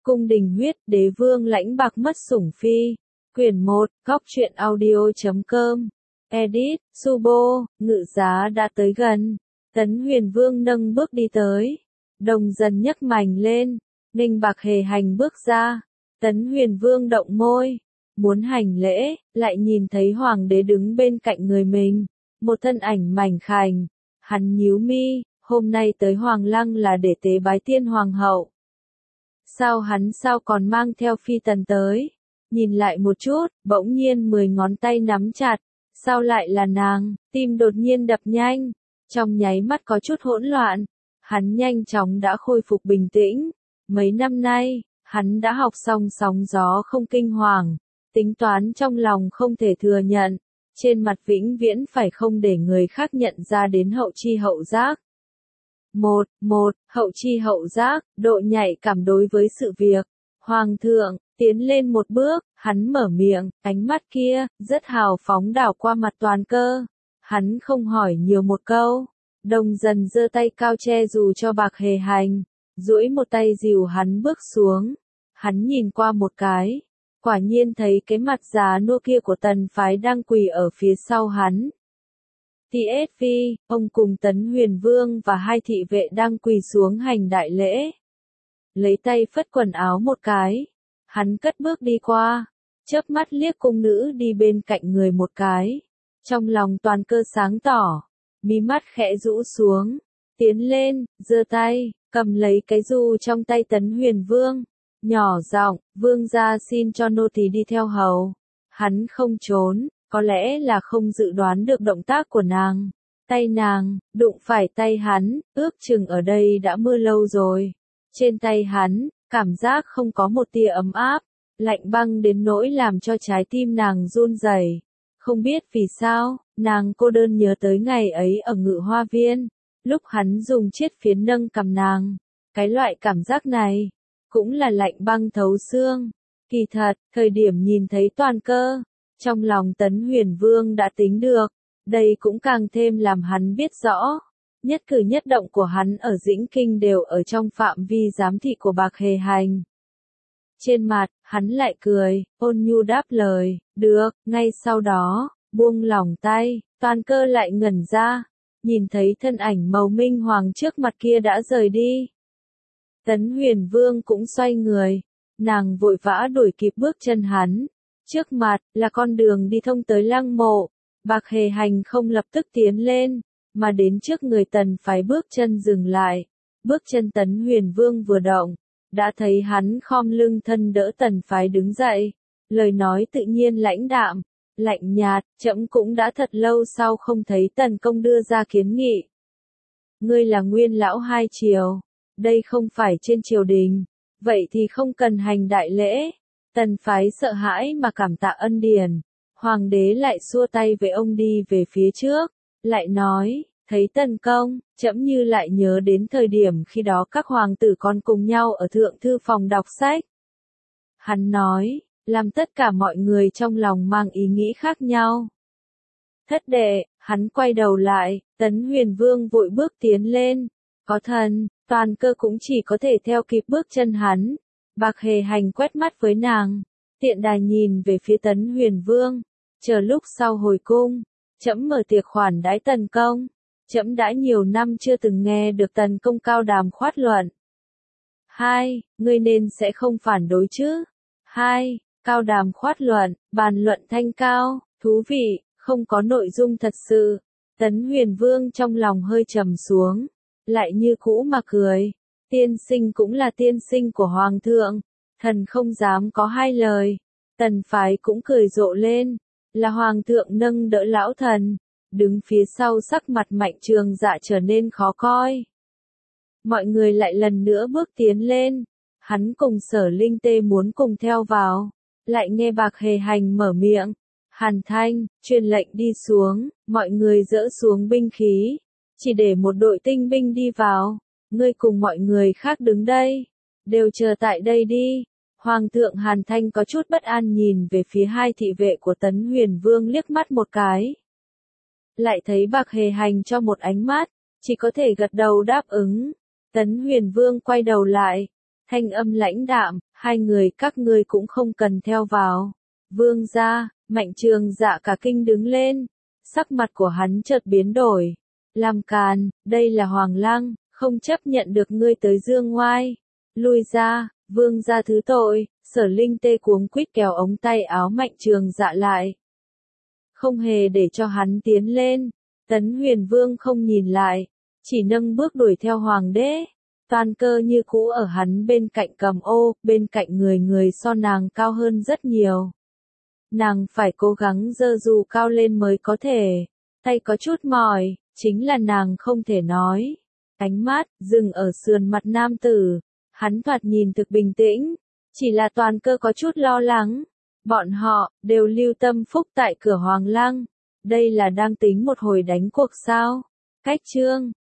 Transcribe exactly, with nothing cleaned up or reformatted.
Cung đình huyết, đế vương lãnh bạc mất sủng phi. Quyển một, góc truyện audio.com. Edit, Subo, ngự giá đã tới gần. Tấn Huyền Vương nâng bước đi tới. Đồng dần nhấc mảnh lên. Ninh Bạc Hề hành bước ra. Tấn Huyền Vương động môi. Muốn hành lễ, lại nhìn thấy hoàng đế đứng bên cạnh người mình. Một thân ảnh mảnh khảnh. Hắn nhíu mi, hôm nay tới Hoàng Lăng là để tế bái tiên hoàng hậu. Sao hắn sao còn mang theo phi tần tới? Nhìn lại một chút, bỗng nhiên mười ngón tay nắm chặt. Sao lại là nàng? Tim đột nhiên đập nhanh. Trong nháy mắt có chút hỗn loạn. Hắn nhanh chóng đã khôi phục bình tĩnh. Mấy năm nay, hắn đã học xong sóng gió không kinh hoàng. Tính toán trong lòng không thể thừa nhận. Trên mặt vĩnh viễn phải không để người khác nhận ra đến hậu chi hậu giác. Một, một, hậu chi hậu giác, độ nhạy cảm đối với sự việc. Hoàng thượng, tiến lên một bước, hắn mở miệng, ánh mắt kia, rất hào phóng đảo qua mặt Toàn Cơ. Hắn không hỏi nhiều một câu. Đồng dần giơ tay cao che dù cho Bạc Hề hành. Duỗi một tay dìu hắn bước xuống. Hắn nhìn qua một cái. Quả nhiên thấy cái mặt già nua kia của tần phái đang quỳ ở phía sau hắn. tê ét vê, ông cùng Tấn Huyền Vương và hai thị vệ đang quỳ xuống hành đại lễ. Lấy tay phất quần áo một cái. Hắn cất bước đi qua. Chớp mắt liếc cung nữ đi bên cạnh người một cái. Trong lòng Toàn Cơ sáng tỏ. Mí mắt khẽ rũ xuống. Tiến lên, giơ tay, cầm lấy cái dù trong tay Tấn Huyền Vương. Nhỏ giọng, vương gia xin cho nô tỳ đi theo hầu. Hắn không trốn, có lẽ là không dự đoán được động tác của nàng. Tay nàng, đụng phải tay hắn, ước chừng ở đây đã mưa lâu rồi. Trên tay hắn, cảm giác không có một tia ấm áp, lạnh băng đến nỗi làm cho trái tim nàng run rẩy. Không biết vì sao, nàng cô đơn nhớ tới ngày ấy ở Ngự Hoa Viên, lúc hắn dùng chiết phiến nâng cầm nàng. Cái loại cảm giác này, cũng là lạnh băng thấu xương. Kỳ thật, thời điểm nhìn thấy Toàn Cơ, trong lòng Tấn Huyền Vương đã tính được, đây cũng càng thêm làm hắn biết rõ. Nhất cử nhất động của hắn ở Dĩnh Kinh đều ở trong phạm vi giám thị của Bạc Hề hành. Trên mặt, hắn lại cười, ôn nhu đáp lời, được, ngay sau đó, buông lỏng tay, Toàn Cơ lại ngẩn ra, nhìn thấy thân ảnh màu minh hoàng trước mặt kia đã rời đi. Tấn Huyền Vương cũng xoay người, nàng vội vã đuổi kịp bước chân hắn. Trước mặt, là con đường đi thông tới lăng mộ. Bạc Hề hành không lập tức tiến lên, mà đến trước người tần phái bước chân dừng lại. Bước chân Tấn Huyền Vương vừa động, đã thấy hắn khom lưng thân đỡ tần phái đứng dậy. Lời nói tự nhiên lãnh đạm, lạnh nhạt, trẫm cũng đã thật lâu sau không thấy tần công đưa ra kiến nghị. Ngươi là nguyên lão hai triều, đây không phải trên triều đình, vậy thì không cần hành đại lễ. Tần phái sợ hãi mà cảm tạ ân điển. Hoàng đế lại xua tay với ông đi về phía trước, lại nói, thấy tần công, trẫm như lại nhớ đến thời điểm khi đó các hoàng tử còn cùng nhau ở thượng thư phòng đọc sách. Hắn nói, làm tất cả mọi người trong lòng mang ý nghĩ khác nhau. Thất đệ, hắn quay đầu lại, Tấn Huyền Vương vội bước tiến lên. Có thần, Toàn Cơ cũng chỉ có thể theo kịp bước chân hắn. Bạc Hề hành quét mắt với nàng, tiện đà nhìn về phía Tấn Huyền Vương, chờ lúc sau hồi cung, trẫm mở tiệc khoản đãi tần công, trẫm đã nhiều năm chưa từng nghe được tần công cao đàm khoát luận. Hai, ngươi nên sẽ không phản đối chứ? Hai, cao đàm khoát luận, bàn luận thanh cao, thú vị, không có nội dung thật sự. Tấn Huyền Vương trong lòng hơi trầm xuống, lại như cũ mà cười. Tiên sinh cũng là tiên sinh của hoàng thượng, thần không dám có hai lời. Tần phái cũng cười rộ lên, là hoàng thượng nâng đỡ lão thần, đứng phía sau sắc mặt Mạnh Trường Dạ trở nên khó coi. Mọi người lại lần nữa bước tiến lên, hắn cùng Sở Linh Tê muốn cùng theo vào, lại nghe Bạc Hề hành mở miệng, Hàn Thanh, truyền lệnh đi xuống, mọi người dỡ xuống binh khí, chỉ để một đội tinh binh đi vào. Ngươi cùng mọi người khác đứng đây, đều chờ tại đây đi. Hoàng thượng Hàn Thanh có chút bất an nhìn về phía hai thị vệ của Tấn Huyền Vương liếc mắt một cái. Lại thấy Bạc Hề hành cho một ánh mắt, chỉ có thể gật đầu đáp ứng. Tấn Huyền Vương quay đầu lại, thanh âm lãnh đạm, hai người các ngươi cũng không cần theo vào. Vương gia, Mạnh Trường Dạ cả kinh đứng lên, sắc mặt của hắn chợt biến đổi. Làm càn, đây là Hoàng Lăng, không chấp nhận được ngươi tới dương ngoai. Lui ra, Vương gia thứ tội. Sở Linh Tê cuống quýt kéo ống tay áo Mạnh Trường Dạ lại, không hề để cho hắn tiến lên. Tấn Huyền Vương không nhìn lại, chỉ nâng bước đuổi theo hoàng đế. Toàn Cơ như cũ ở hắn bên cạnh cầm ô, bên cạnh người người so nàng cao hơn rất nhiều. Nàng phải cố gắng giơ dù cao lên mới có thể, tay có chút mỏi, chính là nàng không thể nói. Ánh mắt dừng ở sườn mặt nam tử, hắn thoạt nhìn thực bình tĩnh, chỉ là Toàn Cơ có chút lo lắng. Bọn họ đều lưu tâm phúc tại cửa Hoàng Lăng, đây là đang tính một hồi đánh cuộc sao? Cách chương